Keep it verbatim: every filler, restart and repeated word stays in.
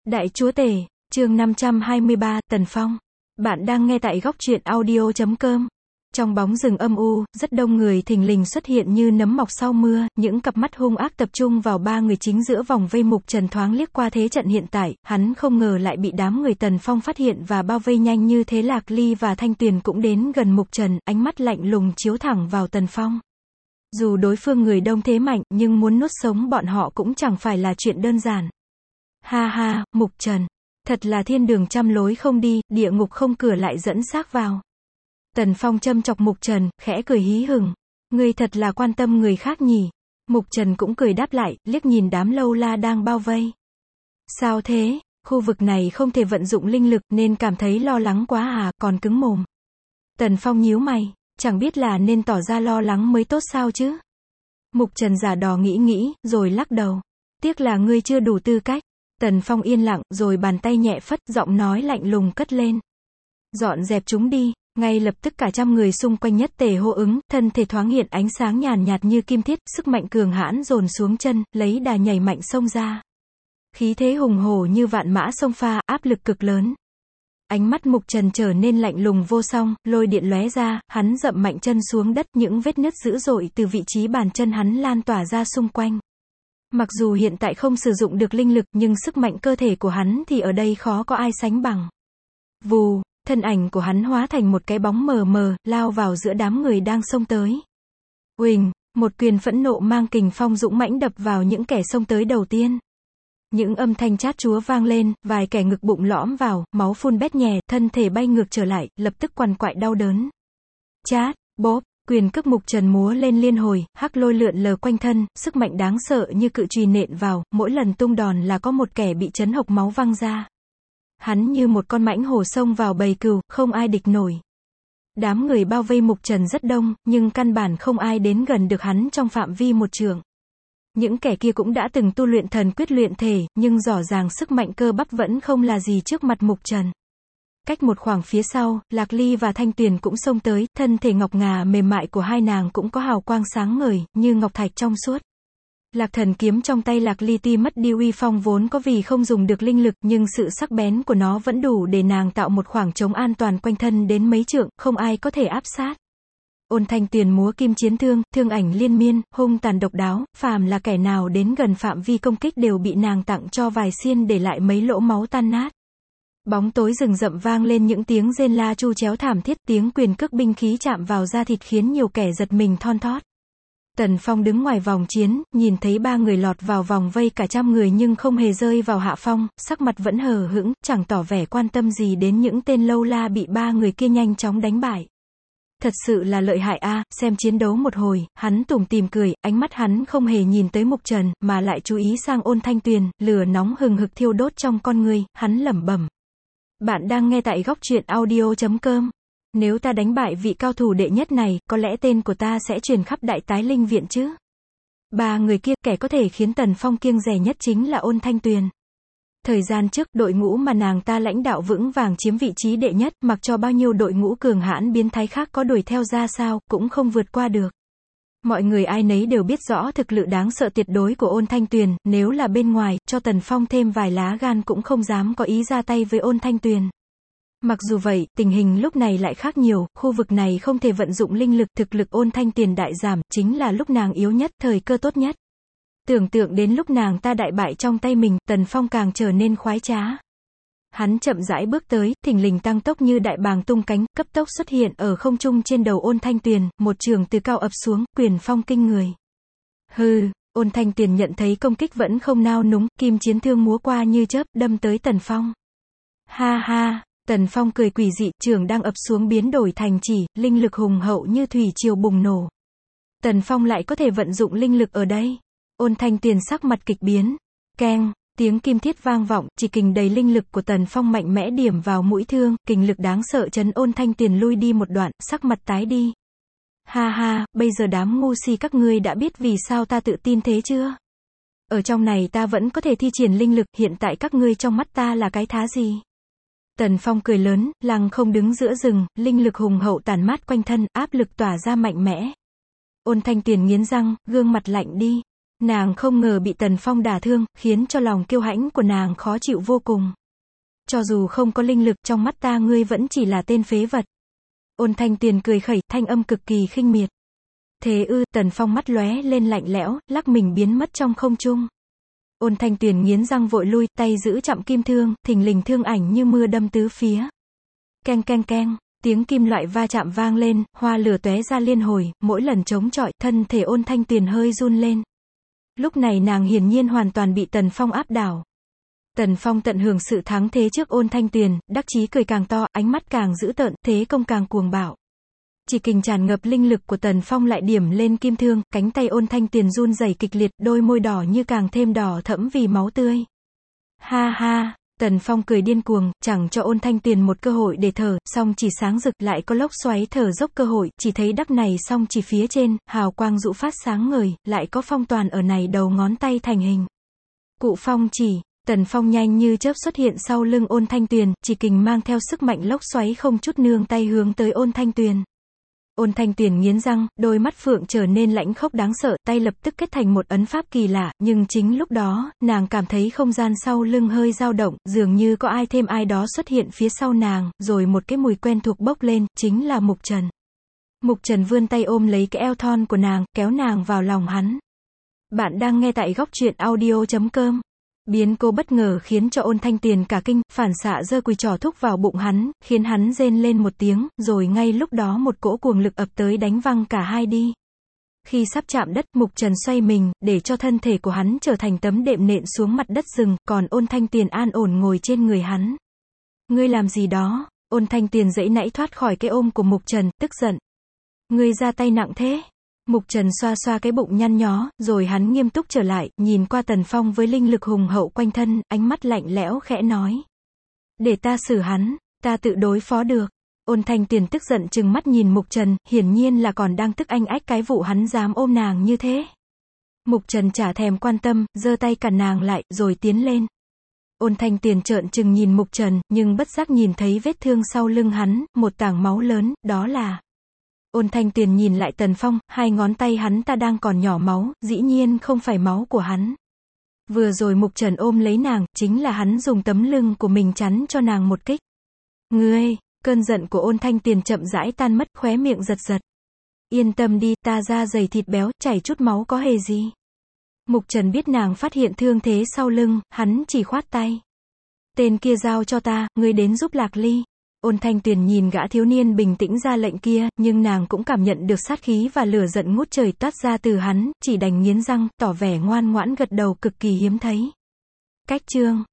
Đại Chúa Tể, chương năm trăm hai mươi ba, Tần Phong. Bạn đang nghe tại góc truyện audio chấm com. Trong bóng rừng âm u, rất đông người thình lình xuất hiện như nấm mọc sau mưa, những cặp mắt hung ác tập trung vào ba người chính giữa vòng vây. Mục Trần thoáng liếc qua thế trận hiện tại, hắn không ngờ lại bị đám người Tần Phong phát hiện và bao vây nhanh như thế. Lạc Ly và Thanh Tuyền cũng đến gần Mục Trần, ánh mắt lạnh lùng chiếu thẳng vào Tần Phong. Dù đối phương người đông thế mạnh, nhưng muốn nuốt sống bọn họ cũng chẳng phải là chuyện đơn giản. Ha ha, Mục Trần, thật là thiên đường trăm lối không đi, địa ngục không cửa lại dẫn xác vào. Tần Phong châm chọc Mục Trần, khẽ cười hí hửng. Ngươi thật là quan tâm người khác nhỉ. Mục Trần cũng cười đáp lại, liếc nhìn đám lâu la đang bao vây. Sao thế, khu vực này không thể vận dụng linh lực nên cảm thấy lo lắng quá à, còn cứng mồm. Tần Phong nhíu mày, chẳng biết là nên tỏ ra lo lắng mới tốt sao chứ. Mục Trần giả đò nghĩ nghĩ, rồi lắc đầu. Tiếc là ngươi chưa đủ tư cách. Tần Phong yên lặng, rồi bàn tay nhẹ phất, giọng nói lạnh lùng cất lên. Dọn dẹp chúng đi. Ngay lập tức cả trăm người xung quanh nhất tề hô ứng, thân thể thoáng hiện ánh sáng nhàn nhạt như kim thiết, sức mạnh cường hãn dồn xuống chân, lấy đà nhảy mạnh xông ra. Khí thế hùng hổ như vạn mã xông pha, áp lực cực lớn. Ánh mắt Mục Trần trở nên lạnh lùng vô song, lôi điện lóe ra, hắn dậm mạnh chân xuống đất, những vết nứt dữ dội từ vị trí bàn chân hắn lan tỏa ra xung quanh. Mặc dù hiện tại không sử dụng được linh lực, nhưng sức mạnh cơ thể của hắn thì ở đây khó có ai sánh bằng. Vù, thân ảnh của hắn hóa thành một cái bóng mờ mờ, lao vào giữa đám người đang xông tới. Uỳnh, một quyền phẫn nộ mang kình phong dũng mãnh đập vào những kẻ xông tới đầu tiên. Những âm thanh chát chúa vang lên, vài kẻ ngực bụng lõm vào, máu phun bét nhè, thân thể bay ngược trở lại, lập tức quằn quại đau đớn. Chát, bóp, quyền cước Mục Trần múa lên liên hồi, hắc lôi lượn lờ quanh thân, sức mạnh đáng sợ như cự chùy nện vào, mỗi lần tung đòn là có một kẻ bị chấn hộc máu văng ra. Hắn như một con mãnh hổ xông vào bầy cừu, không ai địch nổi. Đám người bao vây Mục Trần rất đông, nhưng căn bản không ai đến gần được hắn trong phạm vi một trượng. Những kẻ kia cũng đã từng tu luyện thần quyết luyện thể, nhưng rõ ràng sức mạnh cơ bắp vẫn không là gì trước mặt Mục Trần. Cách một khoảng phía sau, Lạc Ly và Thanh Tuyền cũng xông tới, thân thể ngọc ngà mềm mại của hai nàng cũng có hào quang sáng ngời, như ngọc thạch trong suốt. Lạc Thần kiếm trong tay Lạc Ly tuy mất đi uy phong vốn có vì không dùng được linh lực, nhưng sự sắc bén của nó vẫn đủ để nàng tạo một khoảng trống an toàn quanh thân đến mấy trượng, không ai có thể áp sát. Ôn Thanh Tuyền múa kim chiến thương, thương ảnh liên miên, hung tàn độc đáo, phàm là kẻ nào đến gần phạm vi công kích đều bị nàng tặng cho vài xiên để lại mấy lỗ máu tan nát. Bóng tối rừng rậm vang lên những tiếng rên la chu chéo thảm thiết, tiếng quyền cước binh khí chạm vào da thịt khiến nhiều kẻ giật mình thon thót. Tần Phong đứng ngoài vòng chiến, nhìn thấy ba người lọt vào vòng vây cả trăm người nhưng không hề rơi vào hạ phong, sắc mặt vẫn hờ hững, chẳng tỏ vẻ quan tâm gì đến những tên lâu la bị ba người kia nhanh chóng đánh bại. Thật sự là lợi hại a, à, xem chiến đấu một hồi, hắn tủm tỉm cười, ánh mắt hắn không hề nhìn tới Mục Trần, mà lại chú ý sang Ôn Thanh Tuyền, lửa nóng hừng hực thiêu đốt trong con người, hắn lẩm bẩm. Bạn đang nghe tại góc truyện audio chấm com. Nếu ta đánh bại vị cao thủ đệ nhất này, có lẽ tên của ta sẽ truyền khắp Đại Tái Linh Viện chứ. Ba người kia, kẻ có thể khiến Tần Phong kiêng dè nhất chính là Ôn Thanh Tuyền. Thời gian trước, đội ngũ mà nàng ta lãnh đạo vững vàng chiếm vị trí đệ nhất, mặc cho bao nhiêu đội ngũ cường hãn biến thái khác có đuổi theo ra sao, cũng không vượt qua được. Mọi người ai nấy đều biết rõ thực lực đáng sợ tuyệt đối của Ôn Thanh Tuyền, nếu là bên ngoài, cho Tần Phong thêm vài lá gan cũng không dám có ý ra tay với Ôn Thanh Tuyền. Mặc dù vậy, tình hình lúc này lại khác nhiều, khu vực này không thể vận dụng linh lực, thực lực Ôn Thanh Tuyền đại giảm, chính là lúc nàng yếu nhất, thời cơ tốt nhất. Tưởng tượng đến lúc nàng ta đại bại trong tay mình, Tần Phong càng trở nên khoái trá. Hắn chậm rãi bước tới, thình lình tăng tốc như đại bàng tung cánh, cấp tốc xuất hiện ở không trung trên đầu Ôn Thanh Tuyền, một trường từ cao ập xuống, quyền phong kinh người. Hừ, Ôn Thanh Tuyền nhận thấy công kích vẫn không nao núng, kim chiến thương múa qua như chớp, đâm tới Tần Phong. Ha ha, Tần Phong cười quỷ dị, trường đang ập xuống biến đổi thành chỉ, linh lực hùng hậu như thủy triều bùng nổ. Tần Phong lại có thể vận dụng linh lực ở đây. Ôn Thanh Tuyền sắc mặt kịch biến. Keng, tiếng kim thiết vang vọng, chỉ kình đầy linh lực của Tần Phong mạnh mẽ điểm vào mũi thương, kình lực đáng sợ chấn Ôn Thanh Tuyền lui đi một đoạn, sắc mặt tái đi. Ha ha, bây giờ đám ngu si các ngươi đã biết vì sao ta tự tin thế chưa? Ở trong này ta vẫn có thể thi triển linh lực, hiện tại các ngươi trong mắt ta là cái thá gì? Tần Phong cười lớn, lăng không đứng giữa rừng, linh lực hùng hậu tản mát quanh thân, áp lực tỏa ra mạnh mẽ. Ôn Thanh Tuyền nghiến răng, gương mặt lạnh đi. Nàng không ngờ bị Tần Phong đả thương, khiến cho lòng kiêu hãnh của nàng khó chịu vô cùng. Cho dù không có linh lực, trong mắt ta ngươi vẫn chỉ là tên phế vật. Ôn Thanh Tuyền cười khẩy, thanh âm cực kỳ khinh miệt. Thế ư? Tần Phong mắt lóe lên lạnh lẽo, lắc mình biến mất trong không trung. Ôn Thanh Tuyền nghiến răng vội lui, tay giữ chặm kim thương, thình lình thương ảnh như mưa đâm tứ phía. Keng keng keng, tiếng kim loại va chạm vang lên, hoa lửa tóe ra liên hồi, mỗi lần chống chọi, thân thể Ôn Thanh Tuyền hơi run lên. Lúc này nàng hiển nhiên hoàn toàn bị Tần Phong áp đảo. Tần Phong tận hưởng sự thắng thế trước Ôn Thanh Tuyền, đắc chí cười càng to, ánh mắt càng dữ tợn, thế công càng cuồng bạo. Chỉ kình tràn ngập linh lực của Tần Phong lại điểm lên kim thương, cánh tay Ôn Thanh Tuyền run rẩy kịch liệt, đôi môi đỏ như càng thêm đỏ thẫm vì máu tươi. Ha ha, Tần Phong cười điên cuồng, chẳng cho Ôn Thanh Tuyền một cơ hội để thở, song chỉ sáng rực lại có lốc xoáy thở dốc cơ hội, chỉ thấy đắc này song chỉ phía trên, hào quang dụ phát sáng ngời, lại có phong toàn ở này đầu ngón tay thành hình. Cụ phong chỉ, Tần Phong nhanh như chớp xuất hiện sau lưng Ôn Thanh Tuyền, chỉ kình mang theo sức mạnh lốc xoáy không chút nương tay hướng tới Ôn Thanh Tuyền. Ôn Thanh Tuyền nghiến răng, đôi mắt phượng trở nên lãnh khốc đáng sợ, tay lập tức kết thành một ấn pháp kỳ lạ, nhưng chính lúc đó, nàng cảm thấy không gian sau lưng hơi dao động, dường như có ai thêm ai đó xuất hiện phía sau nàng, rồi một cái mùi quen thuộc bốc lên, chính là Mục Trần. Mục Trần vươn tay ôm lấy cái eo thon của nàng, kéo nàng vào lòng hắn. Bạn đang nghe tại góc truyện audio chấm com. Biến cố bất ngờ khiến cho Ôn Thanh Tuyền cả kinh, phản xạ giơ cùi trỏ thúc vào bụng hắn, khiến hắn rên lên một tiếng, rồi ngay lúc đó một cỗ cuồng lực ập tới đánh văng cả hai đi. Khi sắp chạm đất, Mục Trần xoay mình, để cho thân thể của hắn trở thành tấm đệm nện xuống mặt đất rừng, còn Ôn Thanh Tuyền an ổn ngồi trên người hắn. Ngươi làm gì đó? Ôn Thanh Tuyền giãy nãy thoát khỏi cái ôm của Mục Trần, tức giận. Ngươi ra tay nặng thế. Mục Trần xoa xoa cái bụng nhăn nhó, rồi hắn nghiêm túc trở lại, nhìn qua Tần Phong với linh lực hùng hậu quanh thân, ánh mắt lạnh lẽo khẽ nói. Để ta xử hắn, ta tự đối phó được. Ôn Thanh Tuyền tức giận trừng mắt nhìn Mục Trần, hiển nhiên là còn đang tức anh ách cái vụ hắn dám ôm nàng như thế. Mục Trần chả thèm quan tâm, giơ tay cản nàng lại, rồi tiến lên. Ôn Thanh Tuyền trợn trừng nhìn Mục Trần, nhưng bất giác nhìn thấy vết thương sau lưng hắn, một tảng máu lớn, đó là... Ôn Thanh Tuyền nhìn lại Tần Phong, hai ngón tay hắn ta đang còn nhỏ máu, dĩ nhiên không phải máu của hắn. Vừa rồi Mục Trần ôm lấy nàng, chính là hắn dùng tấm lưng của mình chắn cho nàng một kích. Ngươi, cơn giận của Ôn Thanh Tuyền chậm rãi tan mất, khóe miệng giật giật. Yên tâm đi, ta da dày thịt béo, chảy chút máu có hề gì. Mục Trần biết nàng phát hiện thương thế sau lưng, hắn chỉ khoát tay. Tên kia giao cho ta, ngươi đến giúp Lạc Ly. Ôn Thanh Tuyền nhìn gã thiếu niên bình tĩnh ra lệnh kia, nhưng nàng cũng cảm nhận được sát khí và lửa giận ngút trời toát ra từ hắn, chỉ đành nghiến răng, tỏ vẻ ngoan ngoãn gật đầu cực kỳ hiếm thấy. Cách chương